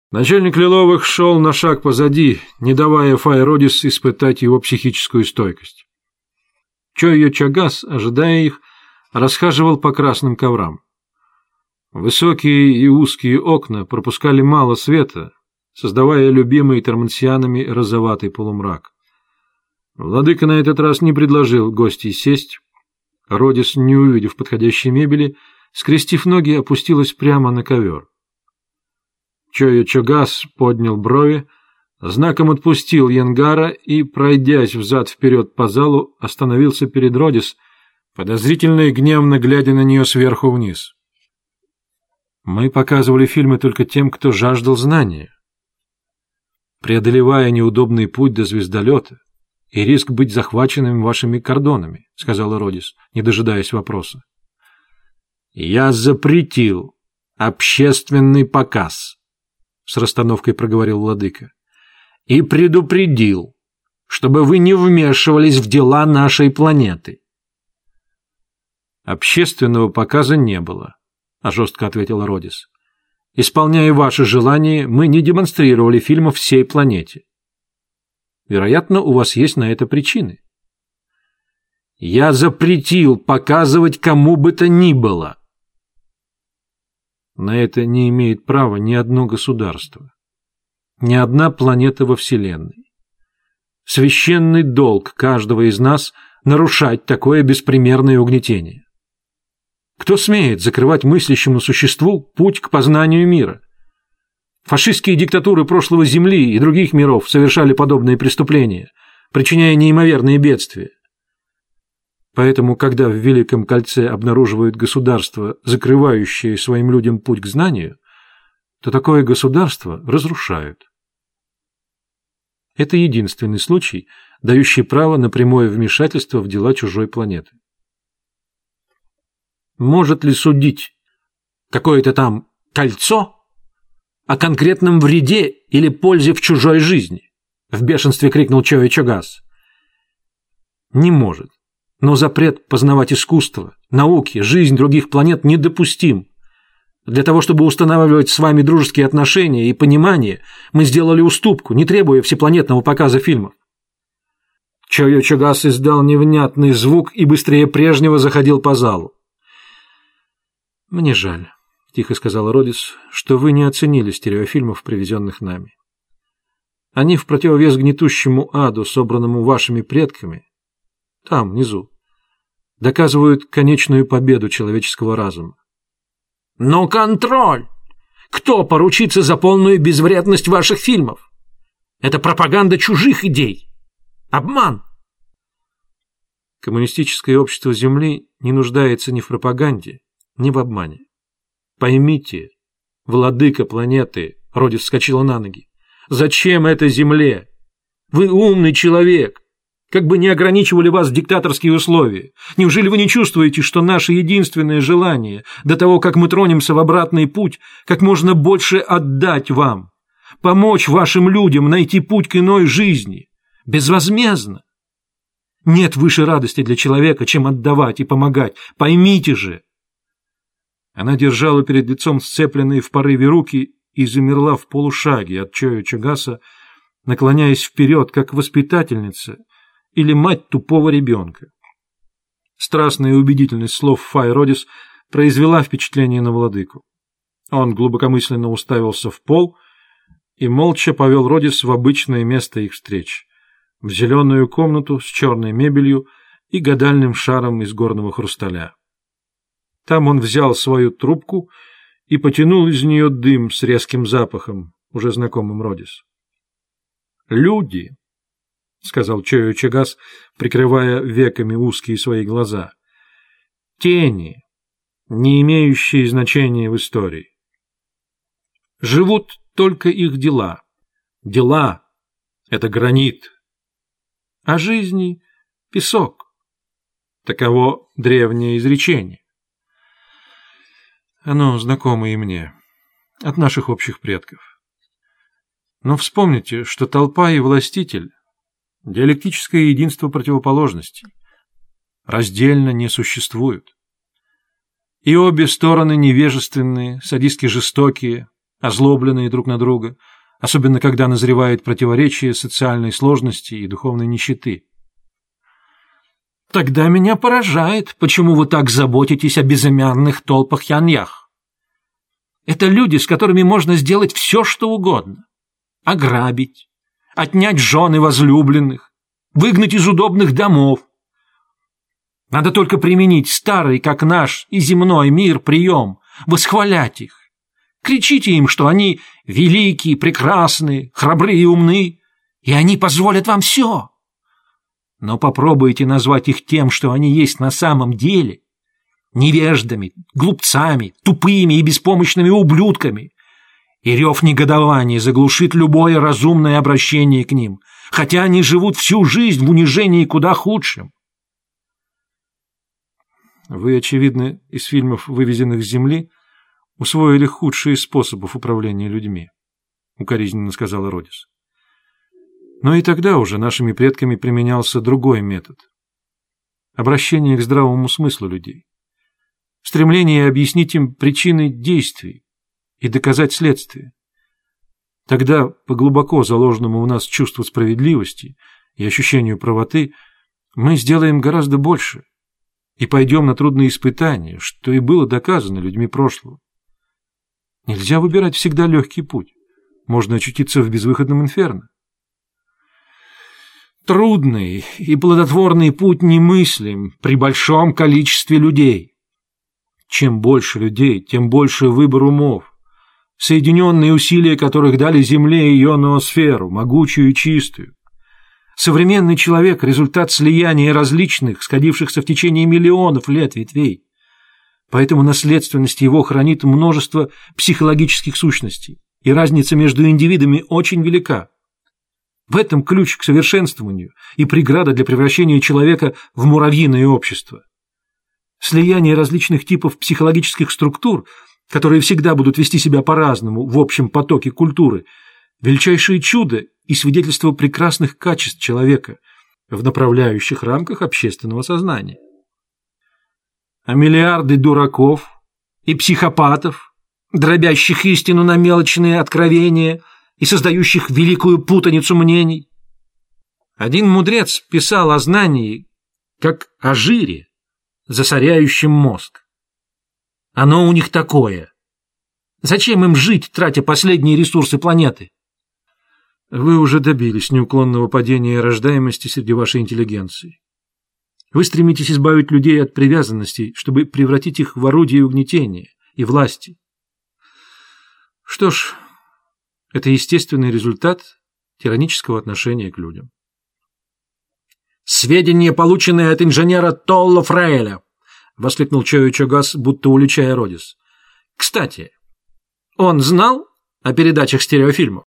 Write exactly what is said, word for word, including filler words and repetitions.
Начальник Лиловых шел на шаг позади, не давая Фай Родис испытать его психическую стойкость. Чойо Чагас, ожидая их, расхаживал по красным коврам. Высокие и узкие окна пропускали мало света, создавая любимый тормансианами розоватый полумрак. Владыка на этот раз не предложил гостей сесть. Родис, не увидев подходящей мебели, скрестив ноги, опустилась прямо на ковер. Чойо Чагас поднял брови, знаком отпустил Янгара и, пройдясь взад-вперед по залу, остановился перед Родис, подозрительно и гневно глядя на нее сверху вниз. Мы показывали фильмы только тем, кто жаждал знания. Преодолевая неудобный путь до звездолета и риск быть захваченным вашими кордонами, — сказала Родис, не дожидаясь вопроса. — Я запретил общественный показ, — с расстановкой проговорил владыка, — и предупредил, чтобы вы не вмешивались в дела нашей планеты. — Общественного показа не было, — жестко ответила Родис. — Исполняя ваше желание, мы не демонстрировали фильмов всей планете. Вероятно, у вас есть на это причины. Я запретил показывать кому бы то ни было. На это не имеет права ни одно государство, ни одна планета во Вселенной. Священный долг каждого из нас — нарушать такое беспримерное угнетение. Кто смеет закрывать мыслящему существу путь к познанию мира? Фашистские диктатуры прошлого Земли и других миров совершали подобные преступления, причиняя неимоверные бедствия. Поэтому, когда в Великом Кольце обнаруживают государство, закрывающее своим людям путь к знанию, то такое государство разрушают. Это единственный случай, дающий право на прямое вмешательство в дела чужой планеты. Может ли судить какое-то там кольцо о конкретном вреде или пользе в чужой жизни? В бешенстве крикнул Чойо Чагас. Не может. Но запрет познавать искусство, науки, жизнь других планет недопустим. Для того, чтобы устанавливать с вами дружеские отношения и понимание, мы сделали уступку, не требуя всепланетного показа фильмов. Чойо Чагас издал невнятный звук и быстрее прежнего заходил по залу. «Мне жаль», — тихо сказала Родис, — «что вы не оценили стереофильмов, привезенных нами. Они в противовес гнетущему аду, собранному вашими предками, там, внизу, доказывают конечную победу человеческого разума». «Но контроль! Кто поручится за полную безвредность ваших фильмов? Это пропаганда чужих идей. Обман!» Коммунистическое общество Земли не нуждается ни в пропаганде, ни в обмане. Поймите, владыка планеты, — Родис вскочила на ноги, — зачем это Земле? Вы умный человек. Как бы ни ограничивали вас диктаторские условия, неужели вы не чувствуете, что наше единственное желание до того, как мы тронемся в обратный путь, как можно больше отдать вам, помочь вашим людям найти путь к иной жизни, безвозмездно? Нет выше радости для человека, чем отдавать и помогать. Поймите же. Она держала перед лицом сцепленные в порыве руки и замерла в полушаге от Чойо Чагаса, наклоняясь вперед, как воспитательница или мать тупого ребенка. Страстная убедительность слов Фай Родис произвела впечатление на владыку. Он глубокомысленно уставился в пол и молча повел Родис в обычное место их встреч, в зеленую комнату с черной мебелью и гадальным шаром из горного хрусталя. Там он взял свою трубку и потянул из нее дым с резким запахом, уже знакомым Родис. «Люди», — сказал Чойо Чагас, прикрывая веками узкие свои глаза, — «тени, не имеющие значения в истории. Живут только их дела. Дела — это гранит, а жизни — песок. Таково древнее изречение. Оно знакомо и мне, от наших общих предков. Но вспомните, что толпа и властитель — диалектическое единство противоположностей, раздельно не существуют. И обе стороны невежественные, садистски жестокие, озлобленные друг на друга, особенно когда назревает противоречие социальной сложности и духовной нищеты. Тогда меня поражает, почему вы так заботитесь о безымянных толпах яньях. Это люди, с которыми можно сделать все, что угодно. Ограбить, отнять жен и возлюбленных, выгнать из удобных домов. Надо только применить старый, как наш, и земной мир прием, восхвалять их. Кричите им, что они великие, прекрасные, храбрые и умны, и они позволят вам все. Но попробуйте назвать их тем, что они есть на самом деле, невеждами, глупцами, тупыми и беспомощными ублюдками, и рев негодования заглушит любое разумное обращение к ним, хотя они живут всю жизнь в унижении куда худшем. Вы, очевидно, из фильмов, вывезенных с Земли, усвоили худшие способы управления людьми, — укоризненно сказала Родис. Но и тогда уже нашими предками применялся другой метод — обращение к здравому смыслу людей, стремление объяснить им причины действий и доказать следствие. Тогда, по глубоко заложенному у нас чувству справедливости и ощущению правоты, мы сделаем гораздо больше и пойдем на трудные испытания, что и было доказано людьми прошлого. Нельзя выбирать всегда легкий путь. Можно очутиться в безвыходном инферно. Трудный и плодотворный путь немыслим при большом количестве людей. Чем больше людей, тем больше выбор умов, соединенные усилия которых дали Земле ее ноосферу, могучую и чистую. Современный человек – результат слияния различных, сходившихся в течение миллионов лет ветвей. Поэтому наследственность его хранит множество психологических сущностей, и разница между индивидами очень велика. В этом ключ к совершенствованию и преграда для превращения человека в муравьиное общество. Слияние различных типов психологических структур, которые всегда будут вести себя по-разному в общем потоке культуры, величайшее чудо и свидетельство прекрасных качеств человека в направляющих рамках общественного сознания. А миллиарды дураков и психопатов, дробящих истину на мелочные откровения и создающих великую путаницу мнений. Один мудрец писал о знании как о жире, засоряющем мозг. Оно у них такое. Зачем им жить, тратя последние ресурсы планеты? Вы уже добились неуклонного падения рождаемости среди вашей интеллигенции. Вы стремитесь избавить людей от привязанностей, чтобы превратить их в орудие угнетения и власти. Что ж, это естественный результат тиранического отношения к людям. «Сведения, полученные от инженера Толло Фрейля!» — воскликнул Чои Чогас, будто уличая Родис. «Кстати, он знал о передачах стереофильмов?»